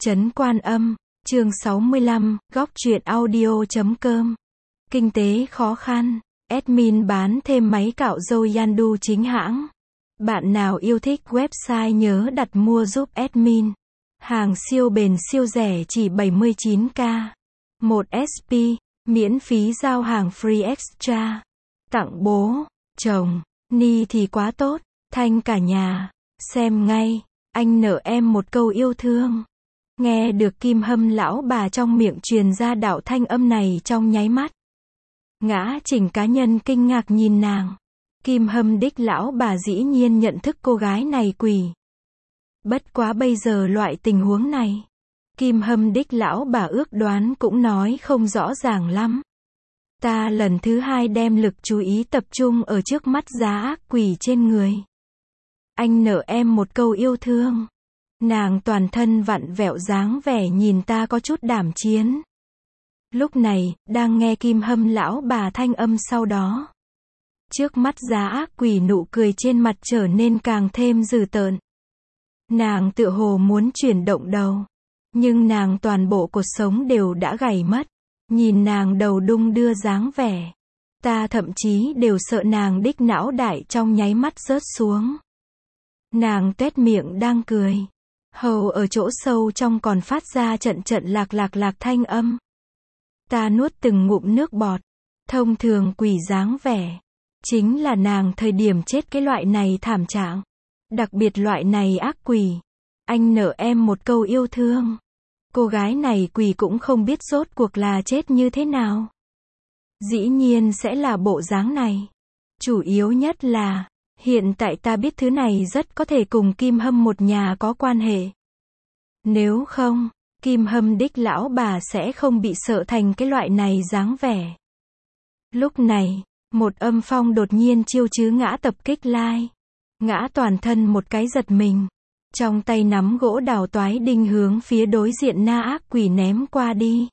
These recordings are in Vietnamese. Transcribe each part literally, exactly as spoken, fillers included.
Trấn Quan Âm, chương sáu mươi lăm, góc truyện audio chấm com. Kinh tế khó khăn, admin bán thêm máy cạo râu Yandu chính hãng. Bạn nào yêu thích website nhớ đặt mua giúp admin. Hàng siêu bền siêu rẻ chỉ bảy mươi chín k. một ét pê, miễn phí giao hàng free extra. Tặng bố, chồng, ni thì quá tốt, thanh cả nhà. Xem ngay, anh nợ em một câu yêu thương. Nghe được Kim Hâm lão bà trong miệng truyền ra đạo thanh âm này trong nháy mắt. Ngã Trình cá nhân kinh ngạc nhìn nàng. Kim Hâm đích lão bà dĩ nhiên nhận thức cô gái này quỷ. Bất quá bây giờ loại tình huống này, Kim Hâm đích lão bà ước đoán cũng nói không rõ ràng lắm. Ta lần thứ hai đem lực chú ý tập trung ở trước mắt giá ác quỷ trên người. Anh nợ em một câu yêu thương. Nàng toàn thân vặn vẹo dáng vẻ nhìn ta có chút đảm chiến. Lúc này, đang nghe Kim Hâm lão bà thanh âm sau đó. Trước mắt giá ác quỷ nụ cười trên mặt trở nên càng thêm dữ tợn. Nàng tựa hồ muốn chuyển động đầu. Nhưng nàng toàn bộ cột sống đều đã gãy mất. Nhìn nàng đầu đung đưa dáng vẻ. Ta thậm chí đều sợ nàng đích não đại trong nháy mắt rớt xuống. Nàng tuét miệng đang cười. Hầu ở chỗ sâu trong còn phát ra trận trận lạc lạc lạc thanh âm. Ta nuốt từng ngụm nước bọt. Thông thường quỷ dáng vẻ. Chính là nàng thời điểm chết cái loại này thảm trạng. Đặc biệt loại này ác quỷ. Anh nợ em một câu yêu thương. Cô gái này quỷ cũng không biết rốt cuộc là chết như thế nào. Dĩ nhiên sẽ là bộ dáng này. Chủ yếu nhất là, hiện tại ta biết thứ này rất có thể cùng Kim Hâm một nhà có quan hệ. Nếu không, Kim Hâm đích lão bà sẽ không bị sợ thành cái loại này dáng vẻ. Lúc này, một âm phong đột nhiên chiêu chứ ngã tập kích lai. Ngã toàn thân một cái giật mình. Trong tay nắm gỗ đào toái đinh hướng phía đối diện na ác quỷ ném qua đi.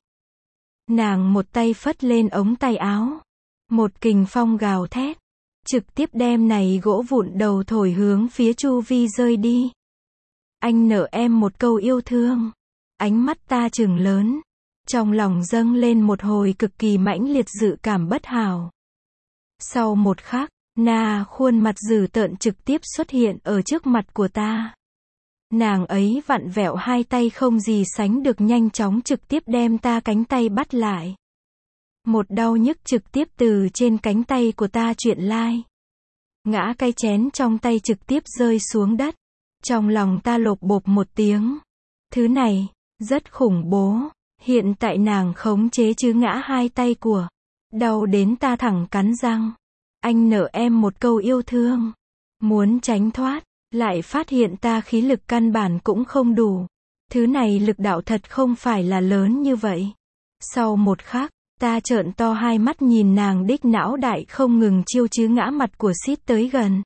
Nàng một tay phất lên ống tay áo. Một kình phong gào thét. Trực tiếp đem này gỗ vụn đầu thổi hướng phía chu vi rơi đi. Anh nợ em một câu yêu thương. Ánh mắt ta trừng lớn. Trong lòng dâng lên một hồi cực kỳ mãnh liệt dự cảm bất hảo. Sau một khắc, na khuôn mặt dữ tợn trực tiếp xuất hiện ở trước mặt của ta. Nàng ấy vặn vẹo hai tay không gì sánh được nhanh chóng trực tiếp đem ta cánh tay bắt lại. Một đau nhức trực tiếp từ trên cánh tay của ta chuyện lai. Ngã cái chén trong tay trực tiếp rơi xuống đất. Trong lòng ta lộp bộp một tiếng. Thứ này, rất khủng bố. Hiện tại nàng khống chế chứ ngã hai tay của. Đau đến ta thẳng cắn răng. Anh nợ em một câu yêu thương. Muốn tránh thoát. Lại phát hiện ta khí lực căn bản cũng không đủ. Thứ này lực đạo thật không phải là lớn như vậy. Sau một khắc, ta trợn to hai mắt nhìn nàng đích não đại không ngừng chiêu chứ ngã mặt của xít tới gần.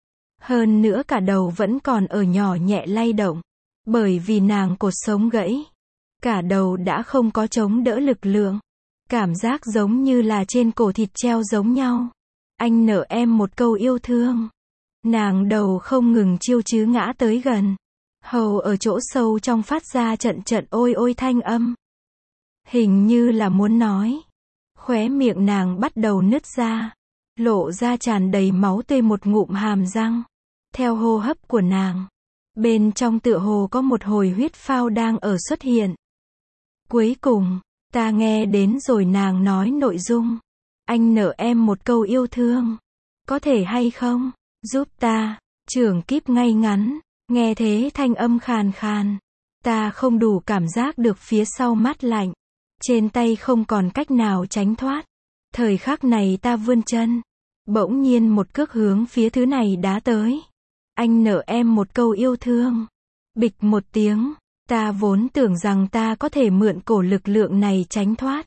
Hơn nữa cả đầu vẫn còn ở nhỏ nhẹ lay động. Bởi vì nàng cột sống gãy. Cả đầu đã không có chống đỡ lực lượng. Cảm giác giống như là trên cổ thịt treo giống nhau. Anh nợ em một câu yêu thương. Nàng đầu không ngừng chiêu chứ ngã tới gần. Hầu ở chỗ sâu trong phát ra trận trận ôi ôi thanh âm. Hình như là muốn nói. Khóe miệng nàng bắt đầu nứt ra. Lộ ra tràn đầy máu tươi một ngụm hàm răng. Theo hô hấp của nàng. Bên trong tựa hồ có một hồi huyết phao đang ở xuất hiện. Cuối cùng, ta nghe đến rồi nàng nói nội dung. Anh nợ em một câu yêu thương. Có thể hay không? Giúp ta, trưởng kíp ngay ngắn, nghe thế thanh âm khàn khàn. Ta không đủ cảm giác được phía sau mát lạnh. Trên tay không còn cách nào tránh thoát. Thời khắc này ta vươn chân. Bỗng nhiên một cước hướng phía thứ này đá tới. Anh nợ em một câu yêu thương. Bịch một tiếng, ta vốn tưởng rằng ta có thể mượn cổ lực lượng này tránh thoát.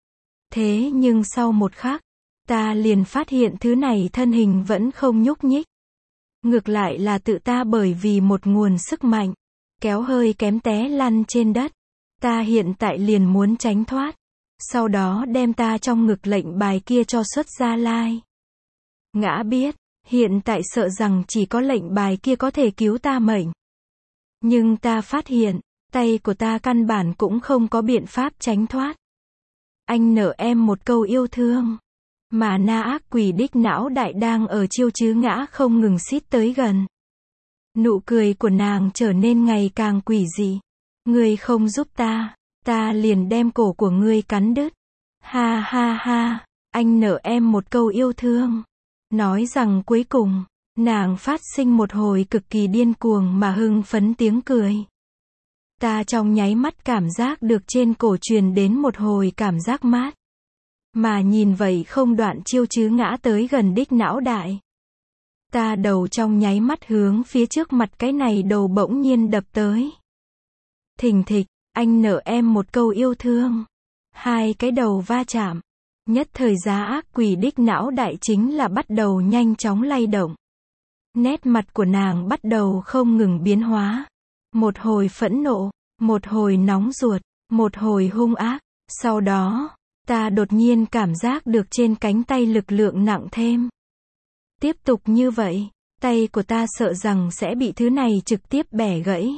Thế nhưng sau một khắc, ta liền phát hiện thứ này thân hình vẫn không nhúc nhích. Ngược lại là tự ta bởi vì một nguồn sức mạnh, kéo hơi kém té lăn trên đất. Ta hiện tại liền muốn tránh thoát. Sau đó đem ta trong ngực lệnh bài kia cho xuất ra lai. Ngã biết, hiện tại sợ rằng chỉ có lệnh bài kia có thể cứu ta mệnh. Nhưng ta phát hiện, Tay của ta căn bản cũng không có biện pháp tránh thoát. Anh nợ em một câu yêu thương. Mà na ác quỷ đích não đại đang ở chiêu chứ ngã không ngừng xít tới gần. Nụ cười của nàng trở nên ngày càng quỷ dị. Ngươi không giúp ta, ta liền đem cổ của ngươi cắn đứt. Ha ha ha, anh nợ em một câu yêu thương. Nói rằng cuối cùng, nàng phát sinh một hồi cực kỳ điên cuồng mà hưng phấn tiếng cười. Ta trong nháy mắt cảm giác được trên cổ truyền đến một hồi cảm giác mát. Mà nhìn vậy không đoạn chiêu chứ ngã tới gần đích não đại. Ta đầu trong nháy mắt hướng phía trước mặt cái này đầu bỗng nhiên đập tới. Thình thịch, anh nợ em một câu yêu thương. Hai cái đầu va chạm. Nhất thời giá ác quỷ đích não đại chính là bắt đầu nhanh chóng lay động. Nét mặt của nàng bắt đầu không ngừng biến hóa. Một hồi phẫn nộ, một hồi nóng ruột, một hồi hung ác. Sau đó, ta đột nhiên cảm giác được trên cánh tay lực lượng nặng thêm. Tiếp tục như vậy, tay của ta sợ rằng sẽ bị thứ này trực tiếp bẻ gãy.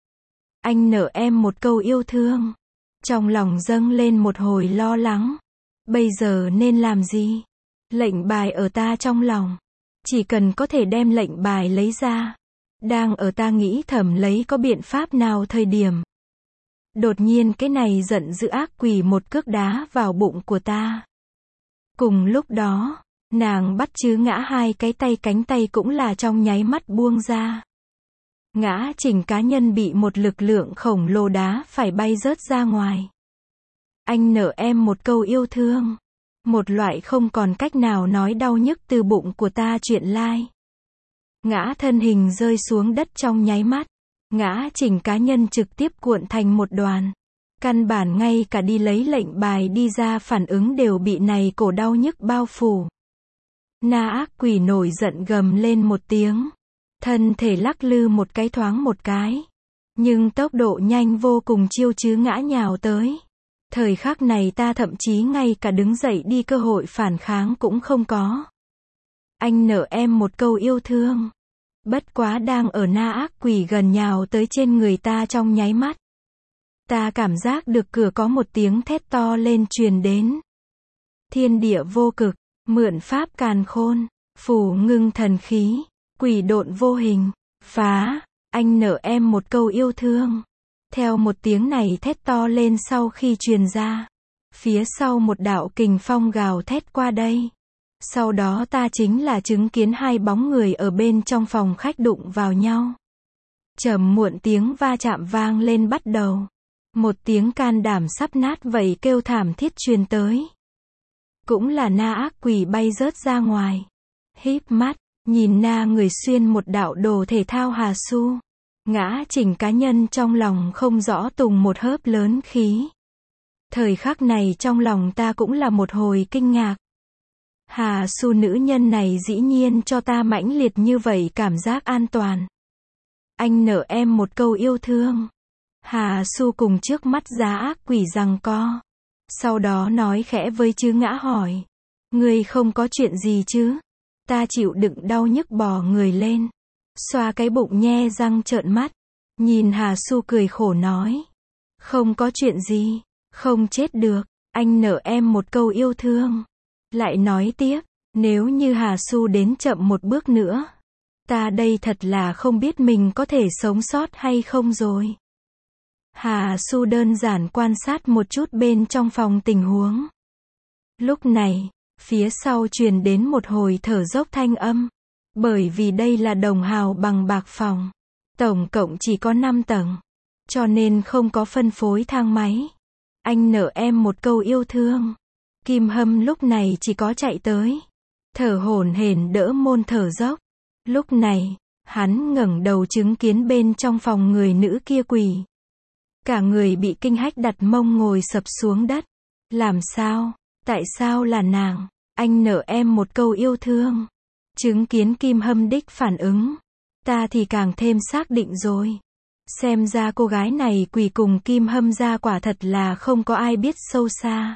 Anh nợ em một câu yêu thương. Trong lòng dâng lên một hồi lo lắng. Bây giờ nên làm gì? Lệnh bài ở ta trong lòng. Chỉ cần có thể đem lệnh bài lấy ra. Đang ở ta nghĩ thầm lấy có biện pháp nào thời điểm. Đột nhiên cái này giận dữ ác quỷ một cước đá vào bụng của ta. Cùng lúc đó, nàng bắt chứ ngã hai cái tay cánh tay cũng là trong nháy mắt buông ra. Ngã chỉnh cá nhân bị một lực lượng khổng lồ đá phải bay rớt ra ngoài. Anh nợ em một câu yêu thương. Một loại không còn cách nào nói đau nhức từ bụng của ta chuyện lai. Ngã thân hình rơi xuống đất trong nháy mắt. Ngã chỉnh cá nhân trực tiếp cuộn thành một đoàn. Căn bản ngay cả đi lấy lệnh bài đi ra phản ứng đều bị này cổ đau nhức bao phủ. Na ác quỷ nổi giận gầm lên một tiếng. Thân thể lắc lư một cái thoáng một cái. Nhưng tốc độ nhanh vô cùng chiêu chứ ngã nhào tới. Thời khắc này ta thậm chí ngay cả đứng dậy đi cơ hội phản kháng cũng không có. Anh nợ em một câu yêu thương. Bất quá đang ở na ác quỷ gần nhào tới trên người ta trong nháy mắt. Ta cảm giác được cửa có một tiếng thét to lên truyền đến. Thiên địa vô cực, mượn pháp càn khôn, phủ ngưng thần khí, quỷ độn vô hình, phá, anh nợ em một câu yêu thương. Theo một tiếng này thét to lên sau khi truyền ra. Phía sau một đạo kình phong gào thét qua đây. Sau đó ta chính là chứng kiến hai bóng người ở bên trong phòng khách đụng vào nhau. Trầm muộn tiếng va chạm vang lên bắt đầu. Một tiếng can đảm sắp nát vậy kêu thảm thiết truyền tới. Cũng là na ác quỷ bay rớt ra ngoài. Híp mắt, nhìn na người xuyên một đạo đồ thể thao Hà Su. Ngã chỉnh cá nhân trong lòng không rõ tùng một hớp lớn khí. Thời khắc này trong lòng ta cũng là một hồi kinh ngạc. Hà Su nữ nhân này dĩ nhiên cho ta mãnh liệt như vậy cảm giác an toàn. Anh nợ em một câu yêu thương. Hà Su cùng trước mắt giá ác quỷ giằng co. Sau đó nói khẽ với chứ ngã hỏi. Ngươi không có chuyện gì chứ? Ta chịu đựng đau nhức bò người lên. Xoa cái bụng nhe răng trợn mắt. Nhìn Hà Su cười khổ nói. Không có chuyện gì, không chết được. Anh nợ em một câu yêu thương. Lại nói tiếp, nếu như Hà Su đến chậm một bước nữa. Ta đây thật là không biết mình có thể sống sót hay không rồi. Hà Su đơn giản quan sát một chút bên trong phòng tình huống. Lúc này, phía sau truyền đến một hồi thở dốc thanh âm. Bởi vì đây là đồng hào bằng bạc phòng. Tổng cộng chỉ có năm tầng. Cho nên không có phân phối thang máy. Anh nợ em một câu yêu thương. Kim Hâm lúc này chỉ có chạy tới. Thở hổn hển đỡ môn thở dốc. Lúc này, hắn ngẩng đầu chứng kiến bên trong phòng người nữ kia quỳ. Cả người bị kinh hách đặt mông ngồi sập xuống đất. Làm sao? Tại sao là nàng? Anh nợ em một câu yêu thương. Chứng kiến Kim Hâm đích phản ứng. Ta thì càng thêm xác định rồi. Xem ra cô gái này quỳ cùng Kim Hâm ra quả thật là không có ai biết sâu xa.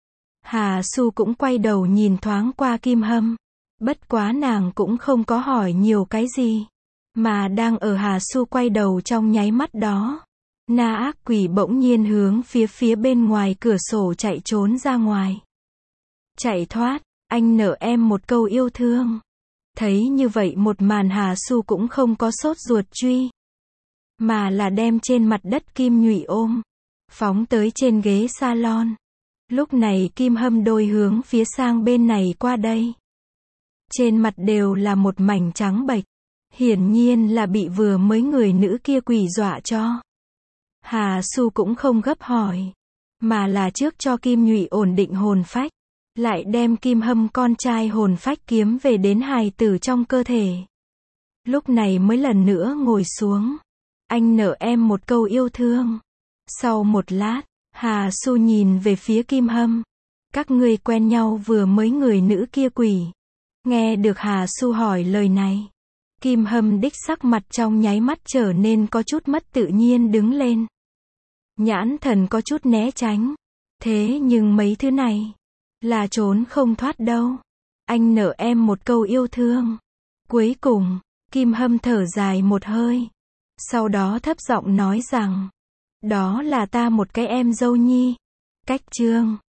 Hà Su cũng quay đầu nhìn thoáng qua Kim Hâm. Bất quá nàng cũng không có hỏi nhiều cái gì. Mà đang ở Hà Su quay đầu trong nháy mắt đó. Na ác quỷ bỗng nhiên hướng phía phía bên ngoài cửa sổ chạy trốn ra ngoài. Chạy thoát, anh nợ em một câu yêu thương. Thấy như vậy một màn Hà Su cũng không có sốt ruột truy. Mà là đem trên mặt đất Kim Nhụy ôm. Phóng tới trên ghế salon. Lúc này Kim Hâm đôi hướng phía sang bên này qua đây. Trên mặt đều là một mảnh trắng bệch. Hiển nhiên là bị vừa mới người nữ kia quỷ dọa cho. Hà Su cũng không gấp hỏi. Mà là trước cho Kim Nhụy ổn định hồn phách. Lại đem Kim Hâm con trai hồn phách kiếm về đến hài tử trong cơ thể. Lúc này mới lần nữa ngồi xuống. Anh nợ em một câu yêu thương. Sau một lát, Hà Su nhìn về phía Kim Hâm. Các ngươi quen nhau vừa mới người nữ kia quỷ. Nghe được Hà Su hỏi lời này. Kim Hâm đích sắc mặt trong nháy mắt trở nên có chút mất tự nhiên đứng lên. Nhãn thần có chút né tránh. Thế nhưng mấy thứ này là trốn không thoát đâu. Anh nợ em một câu yêu thương. Cuối cùng, Kim Hâm thở dài một hơi. Sau đó thấp giọng nói rằng, đó là ta một cái em dâu nhi. Cách chương